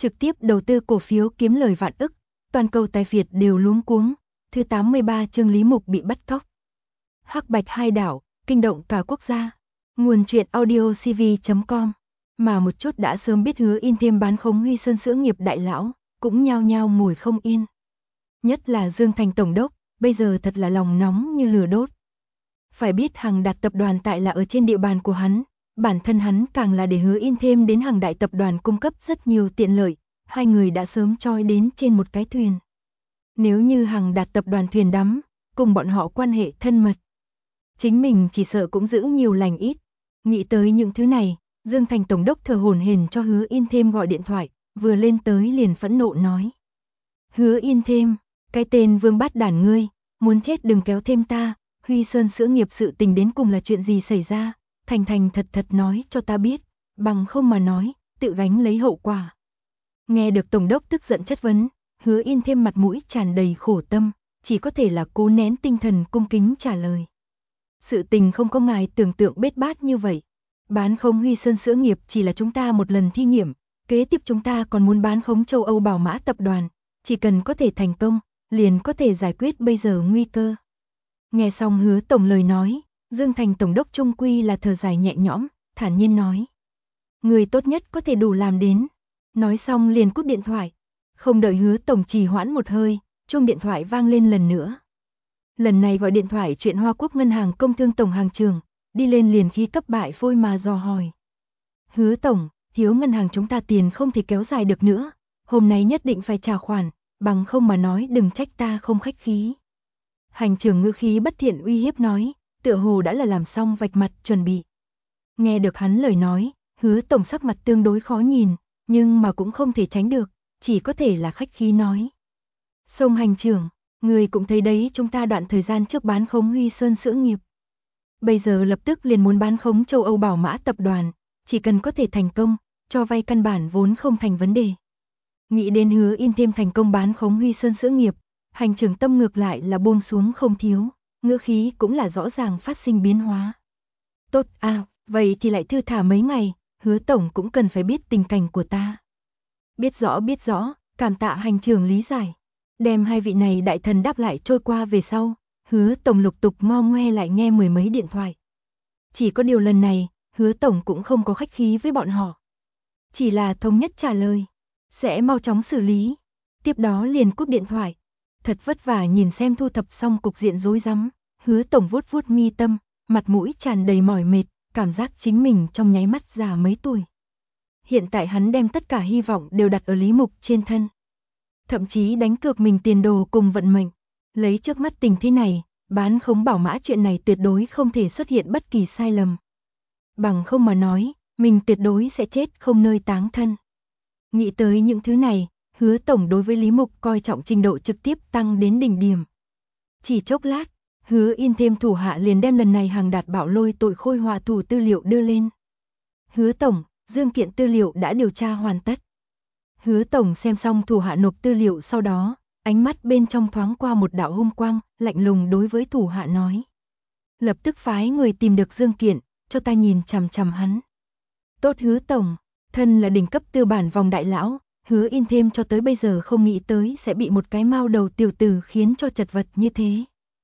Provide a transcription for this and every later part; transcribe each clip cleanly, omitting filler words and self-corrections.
trực tiếp đầu tư cổ phiếu kiếm lời vạn ức, toàn cầu tài Việt đều luống cuống. Thứ 83 chương Lý Mục bị bắt cóc. Hắc bạch hai đảo, kinh động cả quốc gia. Nguồn truyện audio cv.com. Mà một chút đã sớm biết Hứa In Thêm bán khống Huy Sơn Sữa nghiệp đại lão, cũng nhao nhao ngồi không yên. Nhất là Dương Thành tổng đốc, bây giờ thật là lòng nóng như lửa đốt. Phải biết Hằng Đạt tập đoàn tại là ở trên địa bàn của hắn, bản thân hắn càng là để Hứa In Thêm đến Hằng Đại tập đoàn cung cấp rất nhiều tiện lợi, hai người đã sớm choi đến trên một cái thuyền. Nếu như Hằng Đạt tập đoàn thuyền đắm, cùng bọn họ quan hệ thân mật, chính mình chỉ sợ cũng giữ nhiều lành ít. Nghĩ tới những thứ này, Dương Thành tổng đốc thở hổn hển cho Hứa In Thêm gọi điện thoại, vừa lên tới liền phẫn nộ nói: "Hứa In Thêm, cái tên vương bát đản ngươi, muốn chết đừng kéo thêm ta, Huy Sơn Sữa nghiệp sự tình đến cùng là chuyện gì xảy ra, thành thành thật thật nói cho ta biết, bằng không mà nói, tự gánh lấy hậu quả." Nghe được tổng đốc tức giận chất vấn, Hứa In Thêm mặt mũi tràn đầy khổ tâm, chỉ có thể là cố nén tinh thần cung kính trả lời: "Sự tình không có ngài tưởng tượng bết bát như vậy. Bán khống Huy Sơn Sữa nghiệp chỉ là chúng ta một lần thí nghiệm, kế tiếp chúng ta còn muốn bán khống châu Âu Bảo Mã tập đoàn, chỉ cần có thể thành công, liền có thể giải quyết bây giờ nguy cơ." Nghe xong Hứa tổng lời nói, Dương Thành tổng đốc trung quy là thở dài nhẹ nhõm, thản nhiên nói: "Người tốt nhất có thể đủ làm đến." Nói xong liền cúp điện thoại. Không đợi Hứa tổng trì hoãn một hơi, chuông điện thoại vang lên lần nữa. Lần này gọi điện thoại chuyện Hoa Quốc Ngân hàng Công Thương tổng hàng trưởng, đi lên liền khí cấp bại phôi mà dò hỏi: "Hứa tổng, thiếu ngân hàng chúng ta tiền không thể kéo dài được nữa, hôm nay nhất định phải trả khoản, bằng không mà nói đừng trách ta không khách khí." Hành trưởng ngữ khí bất thiện uy hiếp nói, tựa hồ đã là làm xong vạch mặt chuẩn bị. Nghe được hắn lời nói, Hứa tổng sắc mặt tương đối khó nhìn, nhưng mà cũng không thể tránh được, chỉ có thể là khách khí nói: "Sông hành trưởng, người cũng thấy đấy, chúng ta đoạn thời gian trước bán khống Huy Sơn Sữa nghiệp. Bây giờ lập tức liền muốn bán khống châu Âu Bảo Mã tập đoàn, chỉ cần có thể thành công, cho vay căn bản vốn không thành vấn đề." Nghĩ đến Hứa In Thêm thành công bán khống Huy Sơn Sữa nghiệp, hành trưởng tâm ngược lại là buông xuống không thiếu, ngữ khí cũng là rõ ràng phát sinh biến hóa. "Tốt à, vậy thì lại thư thả mấy ngày, Hứa tổng cũng cần phải biết tình cảnh của ta." Biết rõ, cảm tạ hành trưởng lý giải." Đem hai vị này đại thần đáp lại trôi qua về sau, Hứa tổng lục tục ngo ngoe lại nghe mười mấy điện thoại. Chỉ có điều lần này, Hứa tổng cũng không có khách khí với bọn họ, chỉ là thống nhất trả lời: "Sẽ mau chóng xử lý." Tiếp đó liền cúp điện thoại. Thật vất vả nhìn xem thu thập xong cục diện rối rắm, Hứa tổng vuốt vuốt mi tâm, mặt mũi tràn đầy mỏi mệt, cảm giác chính mình trong nháy mắt già mấy tuổi. Hiện tại hắn đem tất cả hy vọng đều đặt ở Lý Mục trên thân, thậm chí đánh cược mình tiền đồ cùng vận mệnh. Lấy trước mắt tình thế này, bán khống Bảo Mã chuyện này tuyệt đối không thể xuất hiện bất kỳ sai lầm. Bằng không mà nói, mình tuyệt đối sẽ chết không nơi táng thân. Nghĩ tới những thứ này, Hứa tổng đối với Lý Mục coi trọng trình độ trực tiếp tăng đến đỉnh điểm. Chỉ chốc lát, Hứa In Thêm thủ hạ liền đem lần này Hằng Đạt bạo lôi tội khôi họa thủ tư liệu đưa lên. "Hứa tổng, Dương kiện tư liệu đã điều tra hoàn tất." Hứa tổng xem xong thủ hạ nộp tư liệu sau đó, ánh mắt bên trong thoáng qua một đạo hung quang, lạnh lùng đối với thủ hạ nói: "Lập tức phái người tìm được Dương kiện, cho ta nhìn chằm chằm hắn." "Tốt Hứa tổng." Thân là đỉnh cấp tư bản vòng đại lão, Hứa In Thêm cho tới bây giờ không nghĩ tới sẽ bị một cái mao đầu tiểu tử khiến cho chật vật như thế.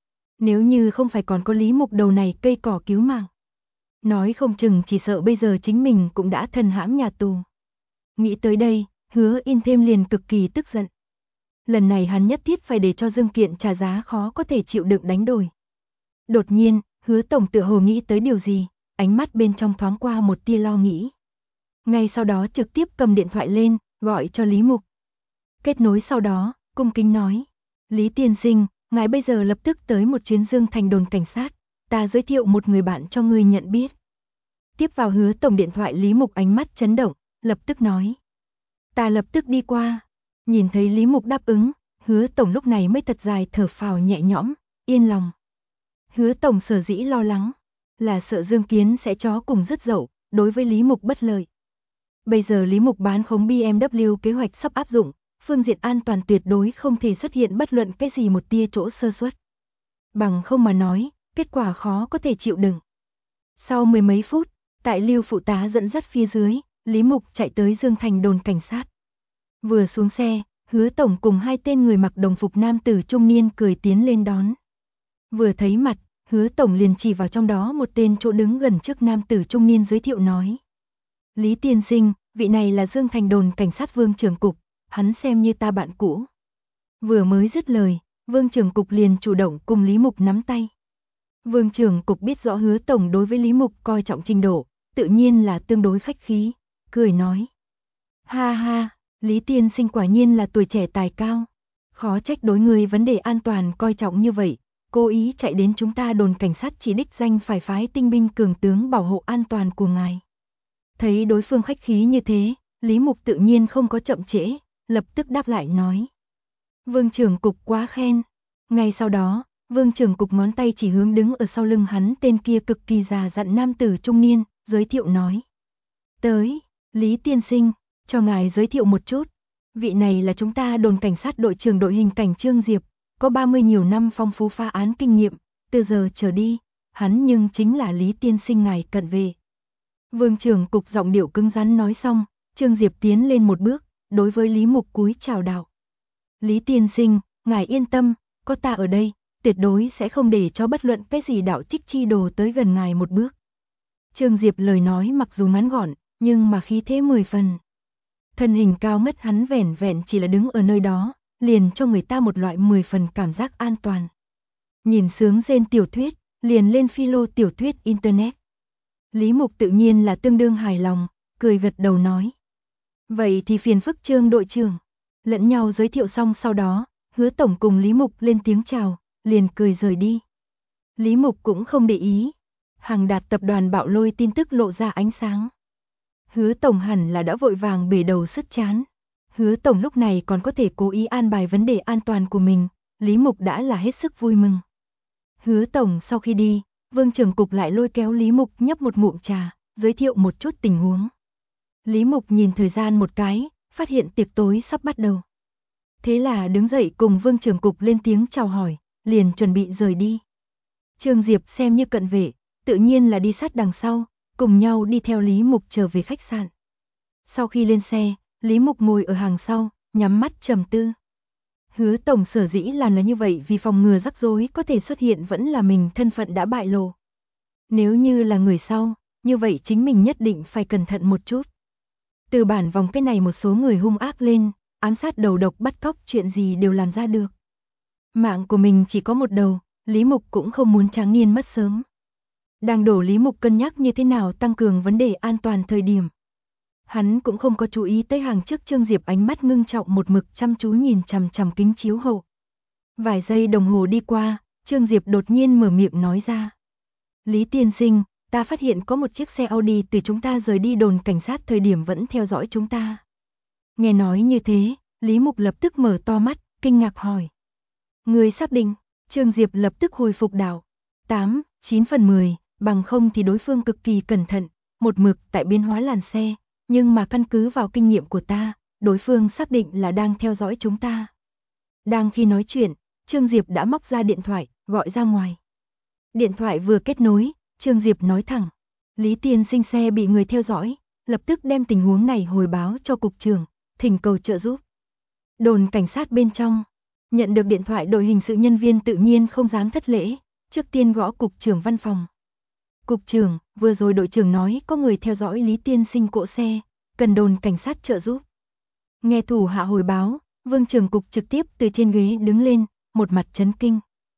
Nếu như không phải còn có Lý Mục đầu này cây cỏ cứu mạng, nói không chừng chỉ sợ bây giờ chính mình cũng đã thân hãm nhà tù. Nghĩ tới đây, Hứa In Thêm liền cực kỳ tức giận. Lần này hắn nhất thiết phải để cho Dương kiện trả giá khó có thể chịu đựng đánh đổi. Đột nhiên, Hứa tổng tựa hồ nghĩ tới điều gì, ánh mắt bên trong thoáng qua một tia lo nghĩ. Ngay sau đó trực tiếp cầm điện thoại lên, gọi cho Lý Mục. Kết nối sau đó, cung kính nói: "Lý tiên sinh, ngài bây giờ lập tức tới một chuyến Dương Thành đồn cảnh sát, ta giới thiệu một người bạn cho ngươi nhận biết." Tiếp vào Hứa tổng điện thoại, Lý Mục ánh mắt chấn động, lập tức nói: "Ta lập tức đi qua." Nhìn thấy Lý Mục đáp ứng, Hứa tổng lúc này mới thật dài thở phào nhẹ nhõm, yên lòng. Hứa tổng sở dĩ lo lắng, là sợ Dương Kiến sẽ chó cùng rứt dậu, đối với Lý Mục bất lợi. Bây giờ Lý Mục bán khống BMW kế hoạch sắp áp dụng, phương diện an toàn tuyệt đối không thể xuất hiện bất luận cái gì một tia chỗ sơ suất. Bằng không mà nói, kết quả khó có thể chịu đựng. Sau mười mấy phút, tại Lưu phụ tá dẫn dắt phía dưới, Lý Mục chạy tới Dương Thành đồn cảnh sát. Vừa xuống xe, Hứa tổng cùng hai tên người mặc đồng phục nam tử trung niên cười tiến lên đón. Vừa thấy mặt, Hứa tổng liền chỉ vào trong đó một tên chỗ đứng gần trước nam tử trung niên giới thiệu nói. Lý tiên sinh, vị này là Dương Thành đồn cảnh sát Vương trưởng cục, hắn xem như ta bạn cũ. Vừa mới dứt lời, Vương trưởng cục liền chủ động cùng Lý Mục nắm tay. Vương trưởng cục biết rõ Hứa tổng đối với Lý Mục coi trọng trình độ, tự nhiên là tương đối khách khí, cười nói. Ha ha, Lý tiên sinh quả nhiên là tuổi trẻ tài cao. Khó trách đối người vấn đề an toàn coi trọng như vậy, cố ý chạy đến chúng ta đồn cảnh sát chỉ đích danh phải phái tinh binh cường tướng bảo hộ an toàn của ngài. Thấy đối phương khách khí như thế, Lý Mục tự nhiên không có chậm trễ, lập tức đáp lại nói. Vương trưởng cục quá khen. Ngay sau đó, Vương trưởng cục ngón tay chỉ hướng đứng ở sau lưng hắn tên kia cực kỳ già dặn nam tử trung niên, giới thiệu nói. Tới, Lý tiên sinh, cho ngài giới thiệu một chút. Vị này là chúng ta đồn cảnh sát đội trưởng đội hình cảnh Trương Diệp, có 30 nhiều năm phong phú phá án kinh nghiệm, từ giờ trở đi, hắn nhưng chính là Lý tiên sinh ngài cận về. Vương trưởng cục giọng điệu cứng rắn nói xong, Trương Diệp tiến lên một bước, đối với Lý Mục cúi chào đạo. Lý tiên sinh, ngài yên tâm, có ta ở đây, tuyệt đối sẽ không để cho bất luận cái gì đạo trích chi đồ tới gần ngài một bước. Trương Diệp lời nói mặc dù ngắn gọn, nhưng mà khí thế 10 phần. Thân hình cao ngất hắn vẻn vẹn chỉ là đứng ở nơi đó, liền cho người ta một loại 10 phần cảm giác an toàn. Nhìn sướng rên tiểu thuyết, liền lên philo tiểu thuyết internet. Lý Mục tự nhiên là tương đương hài lòng, cười gật đầu nói. Vậy thì phiền phức Trương đội trưởng. Lẫn nhau giới thiệu xong sau đó, Hứa tổng cùng Lý Mục lên tiếng chào, liền cười rời đi. Lý Mục cũng không để ý. Hàng Đạt tập đoàn Bạo Lôi tin tức lộ ra ánh sáng. Hứa tổng hẳn là đã vội vàng bể đầu sứt chán. Hứa tổng lúc này còn có thể cố ý an bài vấn đề an toàn của mình, Lý Mục đã là hết sức vui mừng. Hứa tổng sau khi đi, Vương trưởng cục lại lôi kéo Lý Mục nhấp một ngụm trà, giới thiệu một chút tình huống. Lý Mục nhìn thời gian một cái, phát hiện tiệc tối sắp bắt đầu. Thế là đứng dậy cùng Vương trưởng cục lên tiếng chào hỏi, liền chuẩn bị rời đi. Trương Diệp xem như cận vệ, tự nhiên là đi sát đằng sau, cùng nhau đi theo Lý Mục trở về khách sạn. Sau khi lên xe, Lý Mục ngồi ở hàng sau, nhắm mắt trầm tư. Hứa tổng sở dĩ làm là như vậy vì phòng ngừa rắc rối có thể xuất hiện vẫn là mình thân phận đã bại lộ. Nếu như là người sau, như vậy chính mình nhất định phải cẩn thận một chút. Từ bản vòng cái này một số người hung ác lên, ám sát đầu độc bắt cóc chuyện gì đều làm ra được. Mạng của mình chỉ có một đầu, Lý Mục cũng không muốn tráng niên mất sớm. Đang đổ Lý Mục cân nhắc như thế nào tăng cường vấn đề an toàn thời điểm. Hắn cũng không có chú ý tới hàng trước Trương Diệp ánh mắt ngưng trọng một mực chăm chú nhìn chằm chằm kính chiếu hậu. Vài giây đồng hồ đi qua, Trương Diệp đột nhiên mở miệng nói ra. Lý tiên sinh, ta phát hiện có một chiếc xe Audi từ chúng ta rời đi đồn cảnh sát thời điểm vẫn theo dõi chúng ta. Nghe nói như thế, Lý Mục lập tức mở to mắt, kinh ngạc hỏi. Người xác định, Trương Diệp lập tức hồi phục đạo. 8, 9 phần 10, bằng không thì đối phương cực kỳ cẩn thận, một mực tại biến hóa làn xe, nhưng mà căn cứ vào kinh nghiệm của ta, đối phương xác định là đang theo dõi chúng ta. Đang khi nói chuyện, Trương Diệp đã móc ra điện thoại, gọi ra ngoài. Điện thoại vừa kết nối, Trương Diệp nói thẳng. Lý tiên sinh xe bị người theo dõi, lập tức đem tình huống này hồi báo cho cục trưởng, thỉnh cầu trợ giúp. Đồn cảnh sát bên trong, nhận được điện thoại đội hình sự nhân viên tự nhiên không dám thất lễ, trước tiên gõ cục trưởng văn phòng. Cục trưởng, vừa rồi đội trưởng nói có người theo dõi Lý tiên sinh cỗ xe, cần đồn cảnh sát trợ giúp. Nghe thủ hạ hồi báo, Vương trưởng cục trực tiếp từ trên ghế đứng lên, một mặt chấn kinh.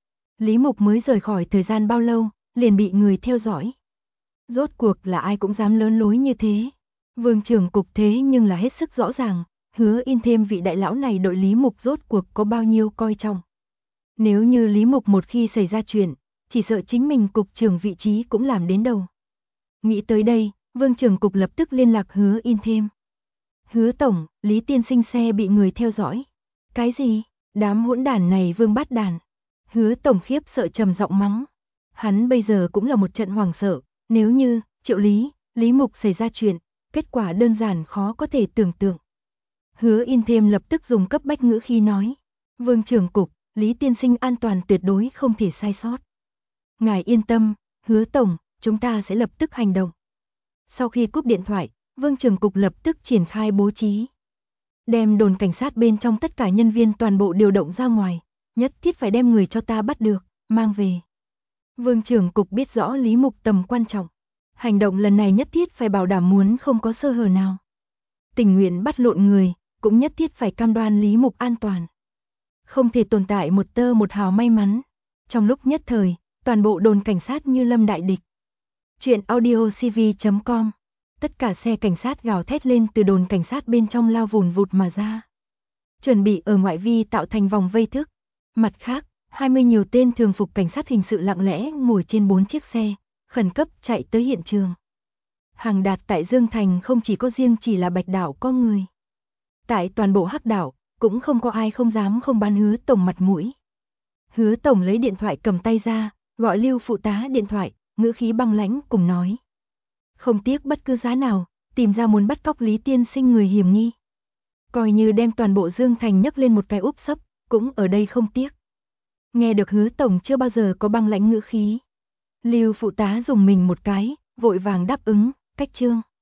Lý Mục mới rời khỏi thời gian bao lâu, liền bị người theo dõi. Rốt cuộc là ai cũng dám lớn lối như thế. Vương trưởng cục thế nhưng là hết sức rõ ràng, Hứa In thêm vị đại lão này đội Lý Mục rốt cuộc có bao nhiêu coi trọng. Nếu như Lý Mục một khi xảy ra chuyện, chỉ sợ chính mình cục trưởng vị trí cũng làm đến đầu. Nghĩ tới đây, Vương trưởng cục lập tức liên lạc Hứa In thêm. Hứa tổng, Lý tiên sinh xe bị người theo dõi. Cái gì? Đám hỗn đản này vương bắt đàn. Hứa tổng khiếp sợ trầm giọng mắng. Hắn bây giờ cũng là một trận hoảng sợ, nếu như Triệu Lý, Lý Mục xảy ra chuyện, kết quả đơn giản khó có thể tưởng tượng. Hứa In thêm lập tức dùng cấp bách ngữ khi nói. Vương trưởng cục, Lý tiên sinh an toàn tuyệt đối không thể sai sót. Ngài yên tâm, Hứa tổng, chúng ta sẽ lập tức hành động. Sau khi cúp điện thoại, Vương trưởng cục lập tức triển khai bố trí. đem đồn cảnh sát bên trong tất cả nhân viên toàn bộ điều động ra ngoài, nhất thiết phải đem người cho ta bắt được, mang về. Vương trưởng cục biết rõ Lý Mục tầm quan trọng. Hành động lần này nhất thiết phải bảo đảm muốn không có sơ hở nào. Tình nguyện bắt lộn người, cũng nhất thiết phải cam đoan Lý Mục an toàn. Không thể tồn tại một tơ một hào may mắn. Trong lúc nhất thời, toàn bộ đồn cảnh sát như lâm đại địch. Chuyện audiocv.com. Tất cả xe cảnh sát gào thét lên từ đồn cảnh sát bên trong lao vùn vụt mà ra. Chuẩn bị ở ngoại vi tạo thành vòng vây thức. Mặt khác, 20 nhiều tên thường phục cảnh sát hình sự lặng lẽ ngồi trên 4 chiếc xe, khẩn cấp chạy tới hiện trường. Hàng Đạt tại Dương Thành không chỉ có riêng chỉ là Bạch Đảo có người. Tại toàn bộ Hắc Đảo, cũng không có ai không dám không ban Hứa Tổng mặt mũi. Hứa Tổng lấy điện thoại cầm tay ra, gọi Lưu phụ tá điện thoại, ngữ khí băng lãnh cùng nói. Không tiếc bất cứ giá nào, tìm ra muốn bắt cóc Lý tiên sinh người hiểm nghi. Coi như đem toàn bộ Dương Thành nhấc lên một cái úp sấp, cũng ở đây không tiếc. Nghe được Hứa Tổng chưa bao giờ có băng lãnh ngữ khí. Lưu phụ tá dùng mình một cái, vội vàng đáp ứng, cách trương.